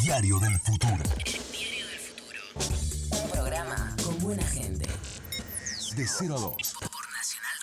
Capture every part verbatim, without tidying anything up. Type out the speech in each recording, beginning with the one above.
Diario del Futuro. Diario del Futuro. Un programa con buena gente. De cero a dos. Por Nacional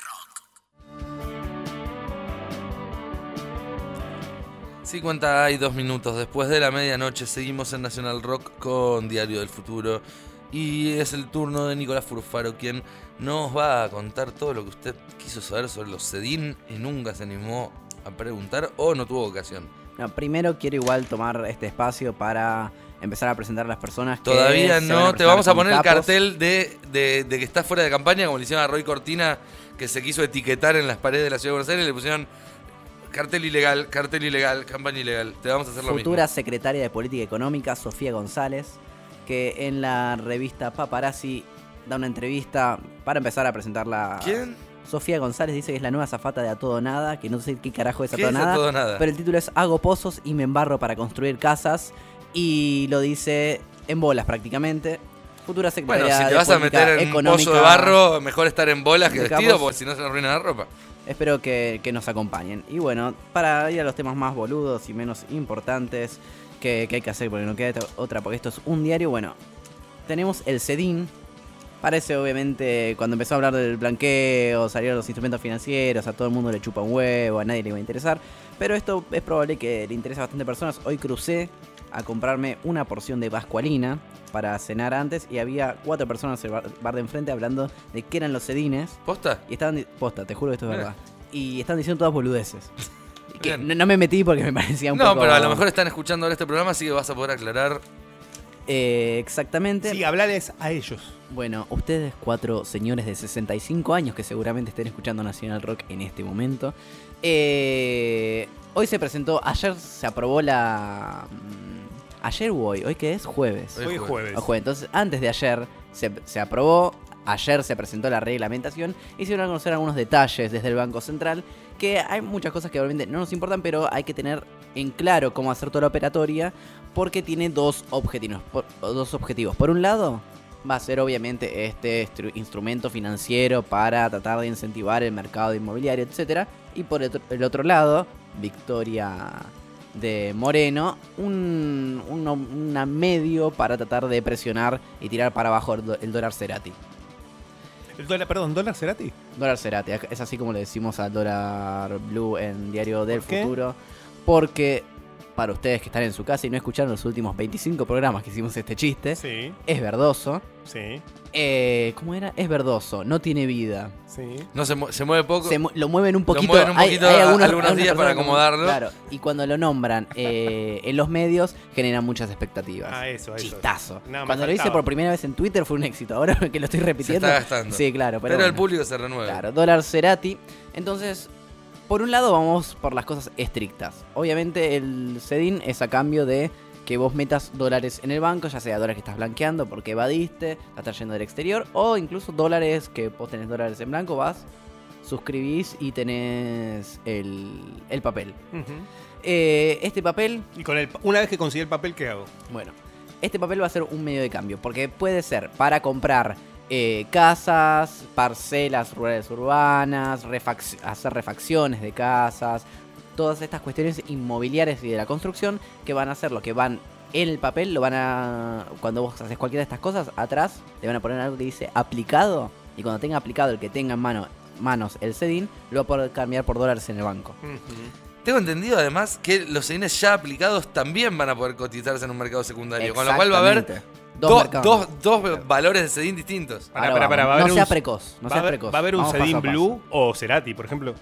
Rock. cincuenta y dos minutos después de la medianoche seguimos en Nacional Rock con Diario del Futuro. Y es el turno de Nicolás Furfaro, quien nos va a contar todo lo que usted quiso saber sobre los Sedin y nunca se animó a preguntar o no tuvo ocasión. No, primero quiero igual tomar este espacio para empezar a presentar a las personas que Todavía se no, van a te presentar vamos a como poner el capos. cartel de, de, de que está fuera de campaña, como le hicieron a Roy Cortina, que se quiso etiquetar en las paredes de la Ciudad de Buenos Aires y le pusieron cartel ilegal, cartel ilegal, campaña ilegal. Te vamos a hacer lo mismo. Futura secretaria de Política Económica, Sofía González, que en la revista Paparazzi da una entrevista para empezar a presentarla. ¿Quién? Sofía González dice que es la nueva azafata de A Todo Nada, que no sé qué carajo es A ¿Qué Todo es A Nada, Todo Nada? pero el título es Hago pozos y me embarro para construir casas, y lo dice en bolas prácticamente. Futura secretaria Bueno, si te de vas a Política meter en un Económica, pozo de barro, mejor estar en bolas que de vestido, capos. porque si no se arruina la ropa. Espero que, que nos acompañen. Y bueno, para ir a los temas más boludos y menos importantes que, que hay que hacer, porque no queda otra, porque esto es un diario, bueno, tenemos el Sedin. Parece, obviamente, cuando empezó a hablar del blanqueo, salieron los instrumentos financieros, a todo el mundo le chupa un huevo, a nadie le va a interesar. Pero esto es probable que le interese a bastantes personas. Hoy crucé a comprarme una porción de pascualina para cenar antes y había cuatro personas en el bar, bar de enfrente hablando de qué eran los sedines. ¿Posta? Y estaban, di- posta, te juro que esto es Mira. verdad. Y están diciendo todas boludeces. Que Bien. no, no me metí porque me parecía un No, poco... pero a lo mejor están escuchando ahora este programa, así que vas a poder aclarar. Eh, exactamente. Sí, hablales a ellos. Bueno, ustedes cuatro señores de sesenta y cinco años que seguramente estén escuchando Nacional Rock en este momento. Eh, hoy se presentó, ayer se aprobó la... mm, ¿Ayer o hoy? ¿Hoy qué es? Jueves. Hoy Hoy es es jueves. jueves. O jueves. Entonces, antes de ayer se, se aprobó, ayer se presentó la reglamentación y se van a conocer algunos detalles desde el Banco Central, que hay muchas cosas que obviamente no nos importan, pero hay que tener en claro cómo hacer toda la operatoria, porque tiene dos objetivos. Por, dos objetivos. Por un lado, va a ser obviamente este instru- instrumento financiero para tratar de incentivar el mercado inmobiliario, etcétera. Y por el otro, el otro lado, Victoria de Moreno, un, un, una medio para tratar de presionar y tirar para abajo el, do- el dólar Cerati. El dólar, perdón, ¿dólar Cerati? Dólar Cerati, es así como le decimos al dólar blue en Diario del ¿Por qué? Futuro. Porque para ustedes que están en su casa y no escucharon los últimos veinticinco programas que hicimos este chiste, Sí, es verdoso. sí, Eh, ¿Cómo era? Es verdoso, no tiene vida. sí. No se, mu- se mueve poco. Se mu- lo mueven un poquito, mueven un hay- poquito hay a- algunos, algunos algunas días para personas como- acomodarlo. Claro, y cuando lo nombran eh, en los medios generan muchas expectativas. Ah, eso, eso. Chistazo. Nada más Cuando lo hice faltaba. por primera vez en Twitter fue un éxito. Ahora que lo estoy Se repitiendo. está gastando. Sí, claro. Pero, Pero, el bueno. público se renueva. Claro, dólar Cerati. Entonces, por un lado vamos por las cosas estrictas. Obviamente el Sedin es a cambio de que vos metas dólares en el banco, ya sea dólares que estás blanqueando porque evadiste, la estás yendo del exterior, o incluso dólares que vos tenés dólares en blanco, vas, suscribís y tenés el, el papel. Ujú. Eh, este papel, Y con el, una vez que conseguí el papel, ¿qué hago? bueno, este papel va a ser un medio de cambio, porque puede ser para comprar eh, casas, parcelas rurales urbanas, refac- hacer refacciones de casas, todas estas cuestiones inmobiliarias y de la construcción que van a ser lo que van en el papel, lo van a, cuando vos haces cualquiera de estas cosas, atrás le van a poner algo que dice aplicado, y cuando tenga aplicado el que tenga en mano, manos el Sedin, lo va a poder cambiar por dólares en el banco. Ujú. Tengo entendido además que los sedines ya aplicados también van a poder cotizarse en un mercado secundario. Con lo cual va a haber Exactamente. Dos do- mercados. dos, dos valores de sedín distintos. Pará, Ahora pará, pará, vamos. va a haber no sea un- precoz, no va, a sea haber, precoz. va a haber un Vamos paso Sedin a paso. Blue o Cerati, por ejemplo.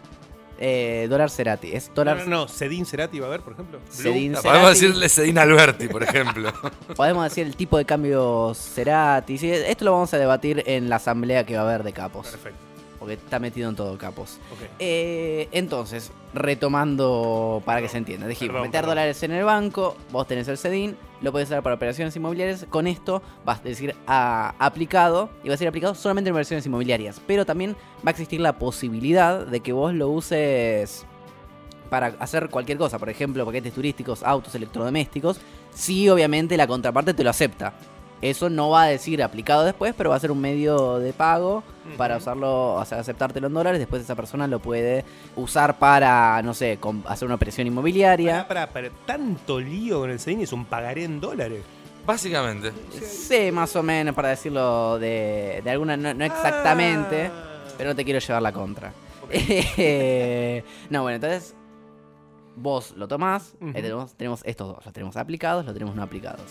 Eh, dólar Cerati, es dólar. No, no, no, Sedin Cerati va a haber, por ejemplo. Blue. Sedin No, Cerati. podemos decirle sedín Alberti, por ejemplo. Podemos decir el tipo de cambio Cerati. Sí, esto lo vamos a debatir en la asamblea que va a haber de capos. Perfecto. Porque está metido en todo capos. Ok. Eh, entonces, retomando para que se entienda. Dijimos, Perdón, meter perdón. dólares en el banco, vos tenés el Sedin, lo podés usar para operaciones inmobiliarias. Con esto vas a decir a, aplicado, y va a ser aplicado solamente en operaciones inmobiliarias. Pero también va a existir la posibilidad de que vos lo uses para hacer cualquier cosa. Por ejemplo, paquetes turísticos, autos, electrodomésticos. Si obviamente la contraparte te lo acepta. Eso no va a decir aplicado después, pero va a ser un medio de pago Ujú. para usarlo, o sea, aceptártelo en dólares. Después esa persona lo puede usar para, no sé, com- hacer una operación inmobiliaria. Para, para, para, tanto lío con el C D I es un pagaré en dólares. Básicamente. Sí, más o menos, para decirlo de, de alguna, no, no exactamente, Ah. pero no te quiero llevar la contra. No, bueno, entonces vos lo tomás, Ujú. eh, tenemos, tenemos estos dos, los tenemos aplicados, los tenemos no aplicados.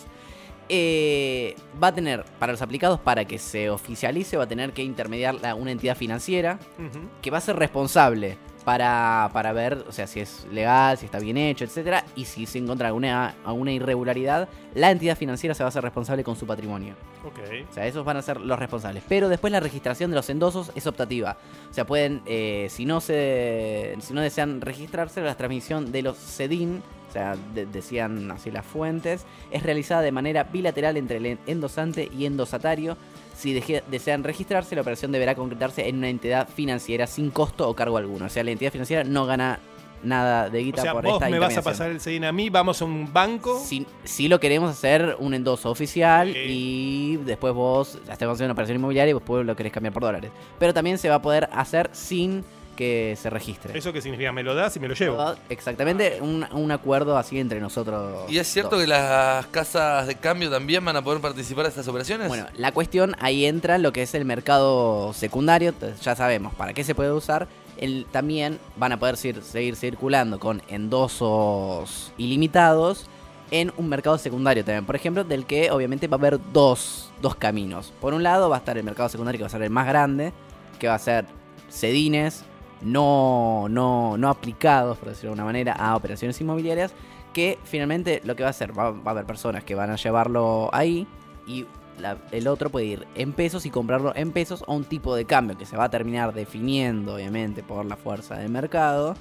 Eh, va a tener, para los aplicados, para que se oficialice, va a tener que intermediar la- una entidad financiera Ujú. que va a ser responsable para, para ver, o sea, si es legal, si está bien hecho, etcétera, y si se encuentra alguna, alguna irregularidad, la entidad financiera se va a hacer responsable con su patrimonio. Ok. O sea, esos van a ser los responsables. Pero después la registración de los endosos es optativa. O sea, pueden, eh, si no se si no desean registrarse, la transmisión de los C D I N, o sea, de- decían así las fuentes, es realizada de manera bilateral entre el endosante y endosatario. Si deje- desean registrarse, la operación deberá concretarse en una entidad financiera sin costo o cargo alguno. O sea, la entidad financiera no gana nada de O guita sea, por vos esta me vas a intermediación. pasar el C D I N a mí, vamos a un banco. Si, si lo queremos hacer un endoso oficial Sí. y después vos hacemos una operación inmobiliaria y después lo querés cambiar por dólares. Pero también se va a poder hacer sin que se registre. ¿Eso qué significa? ¿Me lo das y me lo llevo? Exactamente, un, un acuerdo así entre nosotros. ¿Y es cierto dos. que las casas de cambio también van a poder participar de estas operaciones? Bueno, la cuestión ahí entra lo que es el mercado secundario. Entonces, ya sabemos para qué se puede usar. El, también van a poder cir- seguir circulando con endosos ilimitados en un mercado secundario también. Por ejemplo, del que obviamente va a haber dos, dos caminos. Por un lado va a estar el mercado secundario, que va a ser el más grande, que va a ser C D I Ns no, no, no aplicados, por decirlo de alguna manera, a operaciones inmobiliarias, que finalmente lo que va a hacer, va, va a haber personas que van a llevarlo ahí y la- el otro puede ir en pesos y comprarlo en pesos a un tipo de cambio que se va a terminar definiendo, obviamente, por la fuerza del mercado,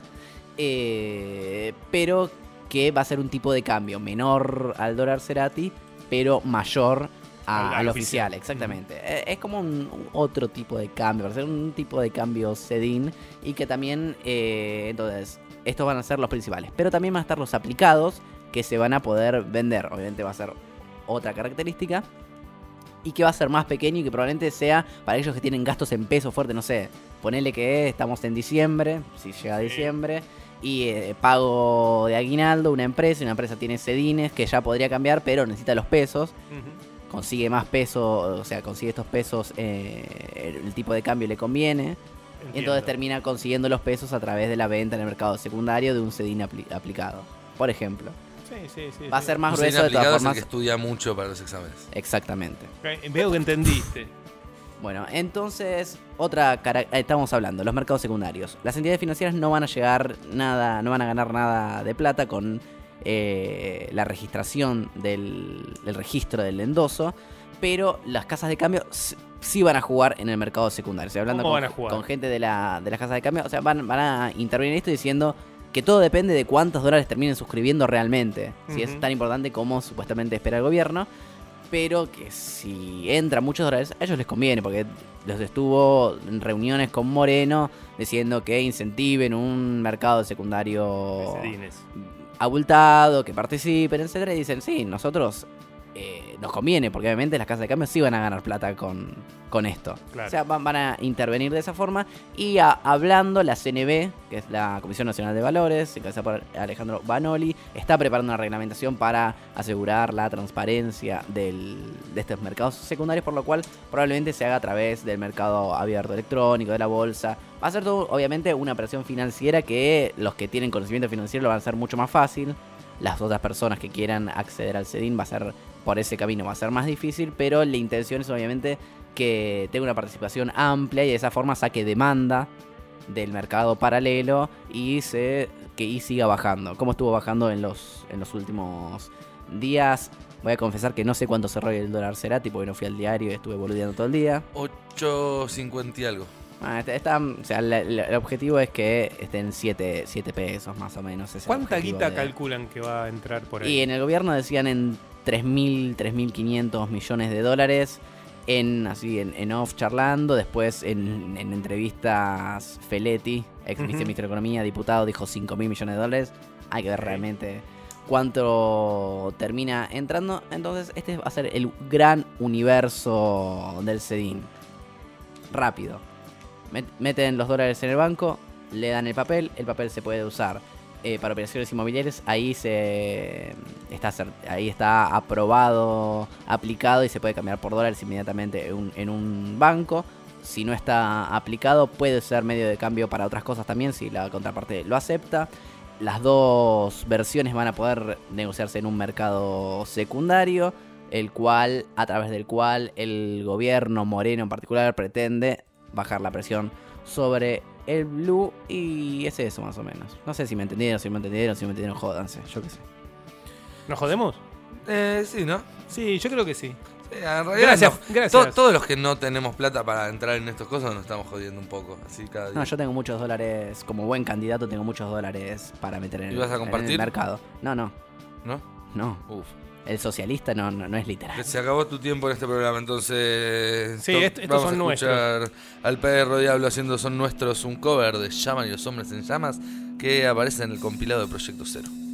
eh, pero que va a ser un tipo de cambio menor al dólar Cerati, pero mayor a- Al- al, al oficial, oficial. exactamente. Eh, Es como un, un otro tipo de cambio, va a ser un tipo de cambio C D I N y que también, eh, entonces, estos van a ser los principales, pero también van a estar los aplicados que se van a poder vender, obviamente va a ser otra característica. Y que va a ser más pequeño y que probablemente sea para ellos que tienen gastos en peso fuerte, no sé. Ponele que estamos en diciembre, si llega Sí. diciembre, y eh, pago de aguinaldo, una empresa, y una empresa tiene C D I Ns que ya podría cambiar, pero necesita los pesos. Ujú. Consigue más pesos, o sea, consigue estos pesos, eh, el tipo de cambio le conviene. Y entonces Entiendo. termina consiguiendo los pesos a través de la venta en el mercado secundario de un C D I N apli- aplicado. Por ejemplo. Sí, sí, sí, Va a sí. ser más Un C D I N grueso de todas aplicado es el formas. que estudia mucho para los exámenes. Exactamente. Ok, veo que entendiste. Bueno, entonces, otra cara, eh, estamos hablando, los mercados secundarios. Las entidades financieras no van a llegar nada, no van a ganar nada de plata con eh, la registración del, del registro del endoso, pero las casas de cambio s- sí van a jugar en el mercado secundario. O sea, hablando ¿Cómo con, van a jugar? con gente de, la, de las casas de cambio, o sea, van, van a intervenir en esto diciendo que todo depende de cuántos dólares terminen suscribiendo realmente. Si es Ujú. tan importante como supuestamente espera el gobierno. Pero que si entra muchos dólares, a ellos les conviene, porque los estuvo en reuniones con Moreno diciendo que incentiven un mercado secundario C D I Ns. abultado, que participen, etcétera. Y dicen, sí, nosotros eh, nos conviene, porque obviamente las casas de cambio sí van a ganar plata con, con esto. Claro. O sea, van, van a intervenir de esa forma. Y a- hablando, la C N B, que es la Comisión Nacional de Valores, encabezada por Alejandro Banoli, está preparando una reglamentación para asegurar la transparencia del, de estos mercados secundarios, por lo cual probablemente se haga a través del mercado abierto electrónico, de la bolsa. Va a ser todo, obviamente, una operación financiera que los que tienen conocimiento financiero lo van a hacer mucho más fácil. Las otras personas que quieran acceder al C D I N va a ser por ese camino, va a ser más difícil, pero la intención es obviamente que tenga una participación amplia y de esa forma saque demanda del mercado paralelo y se que y siga bajando, como estuvo bajando en los en los últimos días. Voy a confesar que no sé cuánto cerró el dólar Cerati porque no fui al diario y estuve boludeando todo el día. ocho cincuenta y algo. Ah, está, está- o sea, la- la- el objetivo es que estén siete pesos más o menos. es el ¿Cuánta objetivo guita de- calculan que va a entrar por ahí? Y en el gobierno decían en tres mil, tres mil quinientos millones de dólares. En así en, en off charlando. Después en, en entrevistas Feletti, ex Ujú. viceministro de Economía, diputado, dijo cinco mil millones de dólares. Hay que ver Ok. realmente cuánto termina entrando. Entonces este va a ser el gran universo del C E D I N. Rápido. Met- meten los dólares en el banco, le dan el papel, el papel se puede usar eh, para operaciones inmobiliarias. Ahí se está cer- ahí está aprobado, aplicado y se puede cambiar por dólares inmediatamente en un, en un banco. Si no está aplicado, puede ser medio de cambio para otras cosas también, si la contraparte lo acepta. Las dos versiones van a poder negociarse en un mercado secundario, el cual, a través del cual el gobierno Moreno en particular pretende bajar la presión sobre el blue. Y es eso más o menos. No sé si me entendieron, si me entendieron, si me entendieron, jódanse, yo qué sé. ¿Nos jodemos? Eh, sí, ¿no? Sí, yo creo que sí. Sí, en realidad Gracias, no. gracias. To- todos los que no tenemos plata para entrar en estas cosas nos estamos jodiendo un poco. Así cada día. No, yo tengo muchos dólares, como buen candidato tengo muchos dólares para meter en, ¿Y vas a en compartir? el mercado. No, no, ¿No? no. Uf. El socialista no, no, no es Que literal. se acabó tu tiempo en este programa, entonces. Sí, to- est- estos vamos son a escuchar al Perro Diablo haciendo Son Nuestros, un cover de Llaman y los Hombres en Llamas que aparece en el compilado de Proyecto Cero.